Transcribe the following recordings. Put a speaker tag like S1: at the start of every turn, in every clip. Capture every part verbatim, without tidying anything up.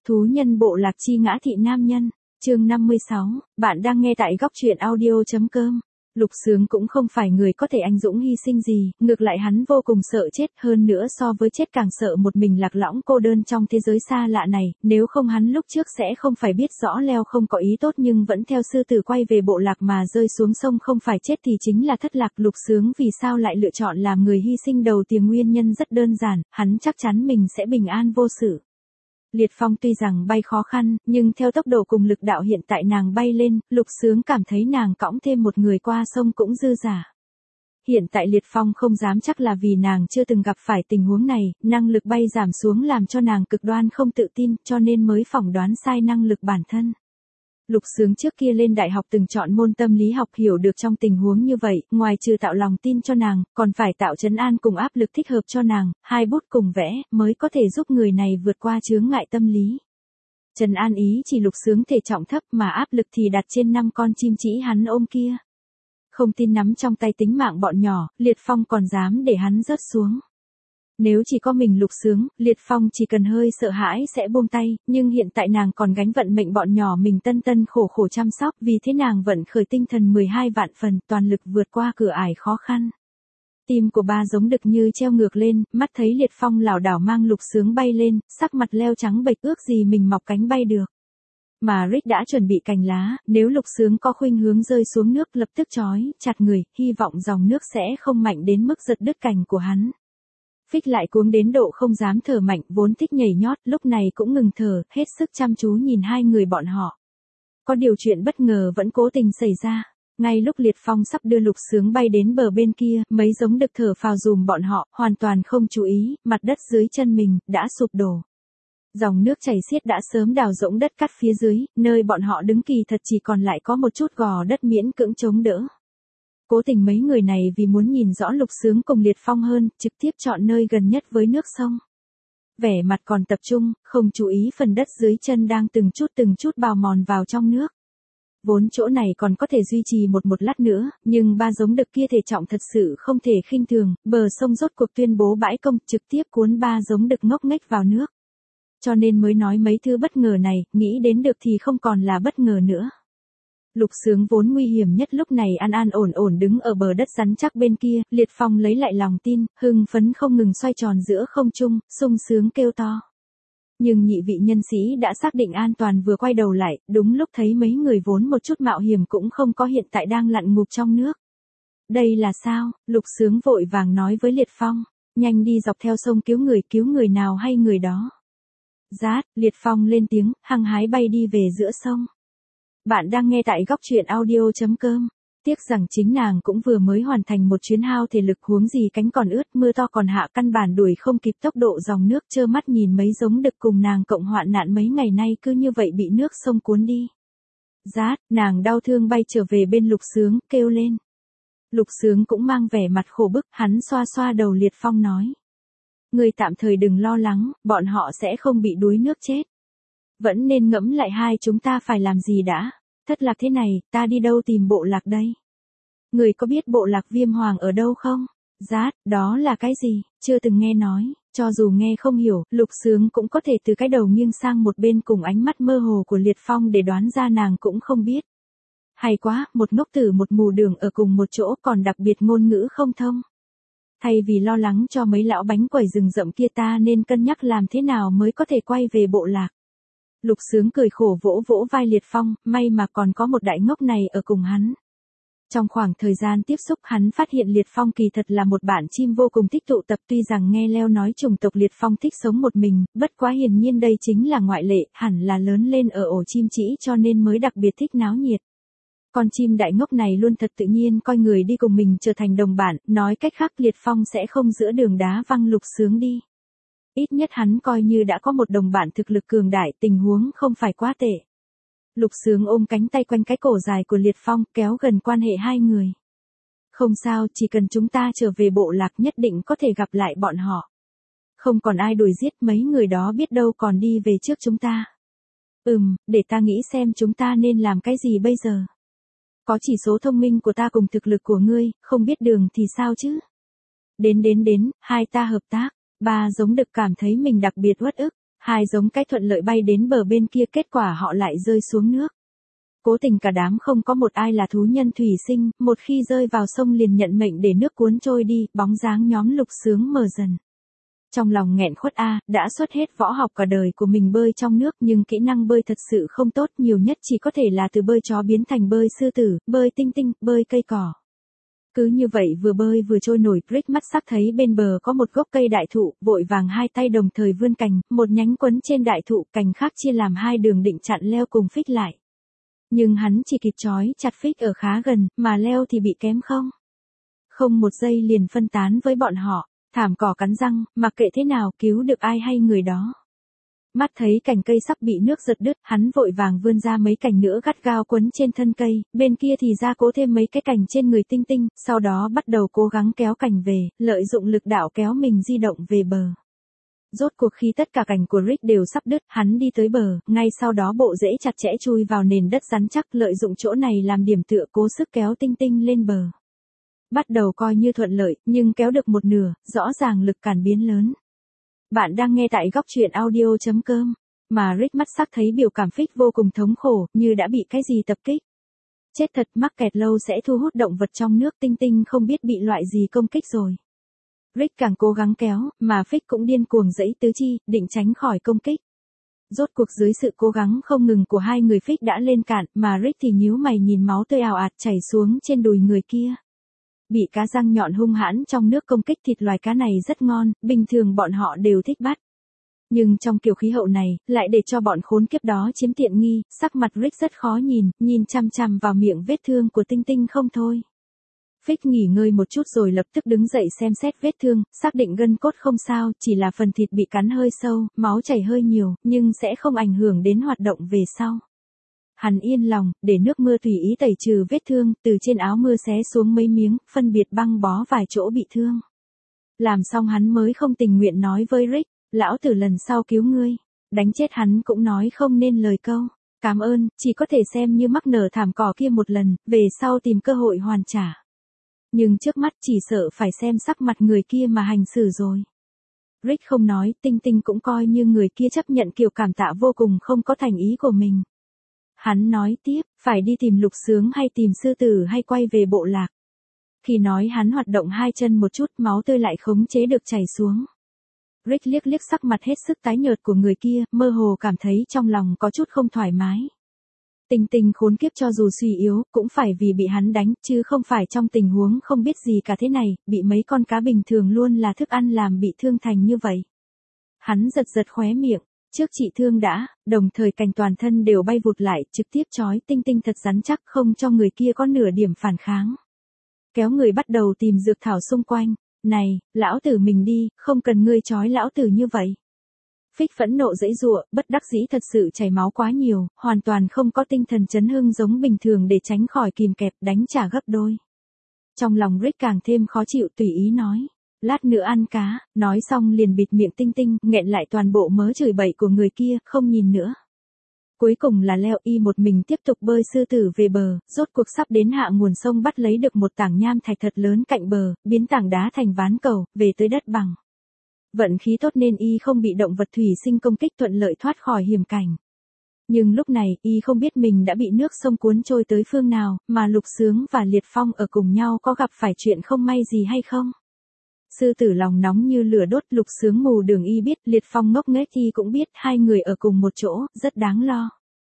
S1: Thú nhân bộ lạc chi ngã thị nam nhân, chương năm mươi sáu, bạn đang nghe tại góc truyện audio chấm com. Lục Sướng cũng không phải người có thể anh dũng hy sinh gì, ngược lại hắn vô cùng sợ chết, hơn nữa so với chết càng sợ một mình lạc lõng cô đơn trong thế giới xa lạ này, nếu không hắn lúc trước sẽ không phải biết rõ Leo không có ý tốt nhưng vẫn theo sư tử quay về bộ lạc mà rơi xuống sông không phải chết thì chính là thất lạc. Lục Sướng vì sao lại lựa chọn làm người hy sinh đầu tiên, nguyên nhân rất đơn giản, hắn chắc chắn mình sẽ bình an vô sự. Liệt Phong tuy rằng bay khó khăn, nhưng theo tốc độ cùng lực đạo hiện tại nàng bay lên, Lục Sướng cảm thấy nàng cõng thêm một người qua sông cũng dư giả. Hiện tại Liệt Phong không dám chắc là vì nàng chưa từng gặp phải tình huống này, năng lực bay giảm xuống làm cho nàng cực đoan không tự tin, cho nên mới phỏng đoán sai năng lực bản thân. Lục Sướng trước kia lên đại học từng chọn môn tâm lý học, hiểu được trong tình huống như vậy, ngoài trừ tạo lòng tin cho nàng, còn phải tạo trấn an cùng áp lực thích hợp cho nàng, hai bút cùng vẽ, mới có thể giúp người này vượt qua chướng ngại tâm lý. Trấn an ý chỉ Lục Sướng thể trọng thấp mà áp lực thì đặt trên năm con chim chỉ hắn ôm kia. Không tin nắm trong tay tính mạng bọn nhỏ, Liệt Phong còn dám để hắn rớt xuống. Nếu chỉ có mình Lục Sướng, Liệt Phong chỉ cần hơi sợ hãi sẽ buông tay, nhưng hiện tại nàng còn gánh vận mệnh bọn nhỏ mình tân tân khổ khổ chăm sóc, vì thế nàng vận khởi tinh thần mười hai vạn phần, toàn lực vượt qua cửa ải khó khăn. Tim của ba giống đực như treo ngược lên, mắt thấy Liệt Phong lảo đảo mang Lục Sướng bay lên, sắc mặt Leo trắng bệch, ước gì mình mọc cánh bay được. Mà Rick đã chuẩn bị cành lá, nếu Lục Sướng có khuynh hướng rơi xuống nước lập tức trói chặt người, hy vọng dòng nước sẽ không mạnh đến mức giật đứt cành của hắn. Phích lại cuống đến độ không dám thở mạnh, vốn thích nhảy nhót, lúc này cũng ngừng thở, hết sức chăm chú nhìn hai người bọn họ. Có điều chuyện bất ngờ vẫn cố tình xảy ra. Ngay lúc Liệt Phong sắp đưa Lục Sướng bay đến bờ bên kia, mấy giống đực thở phào dùm bọn họ, hoàn toàn không chú ý, mặt đất dưới chân mình đã sụp đổ. Dòng nước chảy xiết đã sớm đào rỗng đất cắt phía dưới, nơi bọn họ đứng kỳ thật chỉ còn lại có một chút gò đất miễn cưỡng chống đỡ. Cố tình mấy người này vì muốn nhìn rõ Lục Sướng cùng Liệt Phong hơn, trực tiếp chọn nơi gần nhất với nước sông. Vẻ mặt còn tập trung, không chú ý phần đất dưới chân đang từng chút từng chút bào mòn vào trong nước. Vốn chỗ này còn có thể duy trì một một lát nữa, nhưng ba giống đực kia thể trọng thật sự không thể khinh thường, bờ sông rốt cuộc tuyên bố bãi công, trực tiếp cuốn ba giống đực ngốc nghếch vào nước. Cho nên mới nói mấy thứ bất ngờ này, nghĩ đến được thì không còn là bất ngờ nữa. Lục Sướng vốn nguy hiểm nhất lúc này an an ổn ổn đứng ở bờ đất rắn chắc bên kia, Liệt Phong lấy lại lòng tin, hưng phấn không ngừng xoay tròn giữa không trung, sung sướng kêu to. Nhưng nhị vị nhân sĩ đã xác định an toàn vừa quay đầu lại, đúng lúc thấy mấy người vốn một chút mạo hiểm cũng không có hiện tại đang lặn ngụp trong nước. Đây là sao? Lục Sướng vội vàng nói với Liệt Phong, nhanh đi dọc theo sông cứu người, cứu người nào hay người đó. Rát, Liệt Phong lên tiếng, hăng hái bay đi về giữa sông. Bạn đang nghe tại góc truyện audio chấm com. Tiếc rằng chính nàng cũng vừa mới hoàn thành một chuyến hao thể lực, huống gì cánh còn ướt, mưa to còn hạ, căn bản đuổi không kịp tốc độ dòng nước, trơ mắt nhìn mấy giống đực cùng nàng cộng hoạn nạn mấy ngày nay cứ như vậy bị nước sông cuốn đi. Rát, nàng đau thương bay trở về bên Lục Sướng, kêu lên. Lục Sướng cũng mang vẻ mặt khổ bức, hắn xoa xoa đầu Liệt Phong nói. Người tạm thời đừng lo lắng, bọn họ sẽ không bị đuối nước chết. Vẫn nên ngẫm lại hai chúng ta phải làm gì đã. Thất lạc thế này, ta đi đâu tìm bộ lạc đây? Người có biết bộ lạc Viêm Hoàng ở đâu không? Rát, đó là cái gì? Chưa từng nghe nói. Cho dù nghe không hiểu, Lục Sướng cũng có thể từ cái đầu nghiêng sang một bên cùng ánh mắt mơ hồ của Liệt Phong để đoán ra nàng cũng không biết. Hay quá, một ngốc tử một mù đường ở cùng một chỗ còn đặc biệt ngôn ngữ không thông. Thay vì lo lắng cho mấy lão bánh quẩy rừng rậm kia ta nên cân nhắc làm thế nào mới có thể quay về bộ lạc. Lục Sướng cười khổ vỗ vỗ vai Liệt Phong, may mà còn có một đại ngốc này ở cùng hắn. Trong khoảng thời gian tiếp xúc hắn phát hiện Liệt Phong kỳ thật là một bạn chim vô cùng thích tụ tập, tuy rằng nghe Leo nói chủng tộc Liệt Phong thích sống một mình, bất quá hiển nhiên đây chính là ngoại lệ, hẳn là lớn lên ở ổ chim chỉ cho nên mới đặc biệt thích náo nhiệt. Con chim đại ngốc này luôn thật tự nhiên coi người đi cùng mình trở thành đồng bạn, nói cách khác Liệt Phong sẽ không giữa đường đá văng Lục Sướng đi. Ít nhất hắn coi như đã có một đồng bạn thực lực cường đại, tình huống không phải quá tệ. Lục Sướng ôm cánh tay quanh cái cổ dài của Liệt Phong, kéo gần quan hệ hai người. Không sao, chỉ cần chúng ta trở về bộ lạc nhất định có thể gặp lại bọn họ. Không còn ai đuổi giết, mấy người đó biết đâu còn đi về trước chúng ta. Ừm, để ta nghĩ xem chúng ta nên làm cái gì bây giờ. Có chỉ số thông minh của ta cùng thực lực của ngươi, không biết đường thì sao chứ? Đến đến đến, hai ta hợp tác. Ba giống đực cảm thấy mình đặc biệt uất ức, Hai giống cái thuận lợi bay đến bờ bên kia, kết quả họ lại rơi xuống nước. Cố tình cả đám không có một ai là thú nhân thủy sinh, một khi rơi vào sông liền nhận mệnh để nước cuốn trôi đi, bóng dáng nhóm Lục Sướng mờ dần. Trong lòng nghẹn khuất a, đã xuất hết võ học cả đời của mình bơi trong nước nhưng kỹ năng bơi thật sự không tốt, nhiều nhất chỉ có thể là từ bơi chó biến thành bơi sư tử, bơi tinh tinh, bơi cây cỏ. Cứ như vậy vừa bơi vừa trôi nổi, Rick mắt sắc thấy bên bờ có một gốc cây đại thụ, vội vàng hai tay đồng thời vươn cành, một nhánh quấn trên đại thụ, cành khác chia làm hai đường định chặn leo cùng Fix lại. Nhưng hắn chỉ kịp trói chặt Fix ở khá gần, mà leo thì bị kém không. Không một giây liền phân tán với bọn họ, thảm cỏ cắn răng, mặc kệ thế nào cứu được ai hay người đó. Mắt thấy cành cây sắp bị nước giật đứt, hắn vội vàng vươn ra mấy cành nữa gắt gao quấn trên thân cây, bên kia thì ra cố thêm mấy cái cành trên người tinh tinh, sau đó bắt đầu cố gắng kéo cành về, lợi dụng lực đạo kéo mình di động về bờ. Rốt cuộc khi tất cả cành của Rick đều sắp đứt, hắn đi tới bờ, ngay sau đó bộ rễ chặt chẽ chui vào nền đất rắn chắc, lợi dụng chỗ này làm điểm tựa cố sức kéo tinh tinh lên bờ. Bắt đầu coi như thuận lợi, nhưng kéo được một nửa, rõ ràng lực cản biến lớn. Bạn đang nghe tại góc truyện audio chấm com, mà Rick mắt sắc thấy biểu cảm Fix vô cùng thống khổ, như đã bị cái gì tập kích. Chết thật, mắc kẹt lâu sẽ thu hút động vật trong nước, tinh tinh không biết bị loại gì công kích rồi. Rick càng cố gắng kéo, mà Fix cũng điên cuồng giãy tứ chi, định tránh khỏi công kích. Rốt cuộc dưới sự cố gắng không ngừng của hai người, Fix đã lên cạn, mà Rick thì nhíu mày nhìn máu tươi ào ạt chảy xuống trên đùi người kia. Bị cá răng nhọn hung hãn trong nước công kích, thịt loài cá này rất ngon, bình thường bọn họ đều thích bắt. Nhưng trong kiểu khí hậu này, lại để cho bọn khốn kiếp đó chiếm tiện nghi, sắc mặt Rick rất khó nhìn, nhìn chằm chằm vào miệng vết thương của tinh tinh không thôi. Fix nghỉ ngơi một chút rồi lập tức đứng dậy xem xét vết thương, xác định gân cốt không sao, chỉ là phần thịt bị cắn hơi sâu, máu chảy hơi nhiều, nhưng sẽ không ảnh hưởng đến hoạt động về sau. Hắn yên lòng, để nước mưa tùy ý tẩy trừ vết thương, từ trên áo mưa xé xuống mấy miếng, phân biệt băng bó vài chỗ bị thương. Làm xong hắn mới không tình nguyện nói với Rick, lão tử lần sau cứu ngươi. Đánh chết hắn cũng nói không nên lời câu. Cảm ơn, chỉ có thể xem như mắc nở thảm cỏ kia một lần, về sau tìm cơ hội hoàn trả. Nhưng trước mắt chỉ sợ phải xem sắc mặt người kia mà hành xử rồi. Rick không nói, tinh tinh cũng coi như người kia chấp nhận kiểu cảm tạ vô cùng không có thành ý của mình. Hắn nói tiếp, phải đi tìm Lục Sướng hay tìm sư tử hay quay về bộ lạc. Khi nói hắn hoạt động hai chân một chút, máu tươi lại khống chế được chảy xuống. Rick liếc liếc sắc mặt hết sức tái nhợt của người kia, mơ hồ cảm thấy trong lòng có chút không thoải mái. Tinh tinh khốn kiếp cho dù suy yếu, cũng phải vì bị hắn đánh, chứ không phải trong tình huống không biết gì cả thế này, bị mấy con cá bình thường luôn là thức ăn làm bị thương thành như vậy. Hắn giật giật khóe miệng. Trước trị thương đã, đồng thời cành toàn thân đều bay vụt lại, trực tiếp trói tinh tinh thật rắn chắc, không cho người kia có nửa điểm phản kháng. Kéo người bắt đầu tìm dược thảo xung quanh. Này, lão tử mình đi, không cần ngươi trói lão tử như vậy. Fix phẫn nộ giãy giụa, bất đắc dĩ thật sự chảy máu quá nhiều, hoàn toàn không có tinh thần chấn hưng giống bình thường để tránh khỏi kìm kẹp, đánh trả gấp đôi. Trong lòng Rick càng thêm khó chịu, tùy ý nói. Lát nữa ăn cá, nói xong liền bịt miệng tinh tinh, nghẹn lại toàn bộ mớ chửi bậy của người kia, không nhìn nữa. Cuối cùng là leo y một mình tiếp tục bơi sư tử về bờ, rốt cuộc sắp đến hạ nguồn sông bắt lấy được một tảng nham thạch thật lớn cạnh bờ, biến tảng đá thành ván cầu, về tới đất bằng. Vận khí tốt nên y không bị động vật thủy sinh công kích, thuận lợi thoát khỏi hiểm cảnh. Nhưng lúc này, y không biết mình đã bị nước sông cuốn trôi tới phương nào, mà Lục Sướng và Liệt Phong ở cùng nhau có gặp phải chuyện không may gì hay không? Sư tử lòng nóng như lửa đốt, Lục Sướng mù đường y biết, Liệt Phong ngốc nghếch y cũng biết, hai người ở cùng một chỗ, rất đáng lo.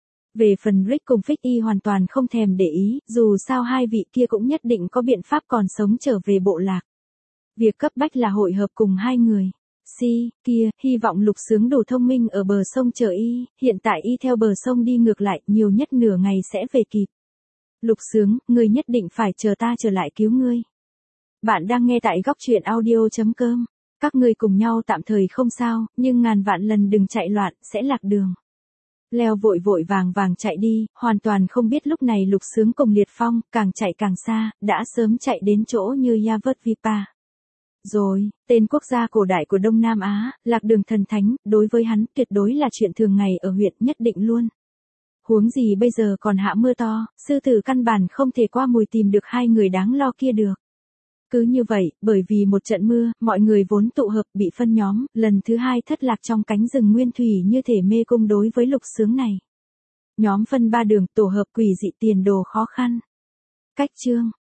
S1: Về phần Rick cùng Fix y hoàn toàn không thèm để ý, dù sao hai vị kia cũng nhất định có biện pháp còn sống trở về bộ lạc. Việc cấp bách là hội hợp cùng hai người. Si, kia, hy vọng Lục Sướng đủ thông minh ở bờ sông chờ y, hiện tại y theo bờ sông đi ngược lại, nhiều nhất nửa ngày sẽ về kịp. Lục Sướng, ngươi nhất định phải chờ ta trở lại cứu ngươi. Bạn đang nghe tại góc truyện audio chấm com. Các ngươi cùng nhau tạm thời không sao, nhưng ngàn vạn lần đừng chạy loạn, sẽ lạc đường. Leo vội vội vàng vàng chạy đi, hoàn toàn không biết lúc này Lục Sướng cùng Liệt Phong, càng chạy càng xa, đã sớm chạy đến chỗ như Yavut-Vipa. Rồi, tên quốc gia cổ đại của Đông Nam Á, lạc đường thần thánh, đối với hắn tuyệt đối là chuyện thường ngày ở huyện, nhất định luôn. Huống gì bây giờ còn hạ mưa to, sư tử căn bản không thể qua mùi tìm được hai người đáng lo kia được. Cứ như vậy, bởi vì một trận mưa, mọi người vốn tụ hợp bị phân nhóm, lần thứ hai thất lạc trong cánh rừng nguyên thủy như thể mê cung đối với Lục Sướng này. Nhóm phân ba đường, tổ hợp quỷ dị tiền đồ khó khăn. Cách chương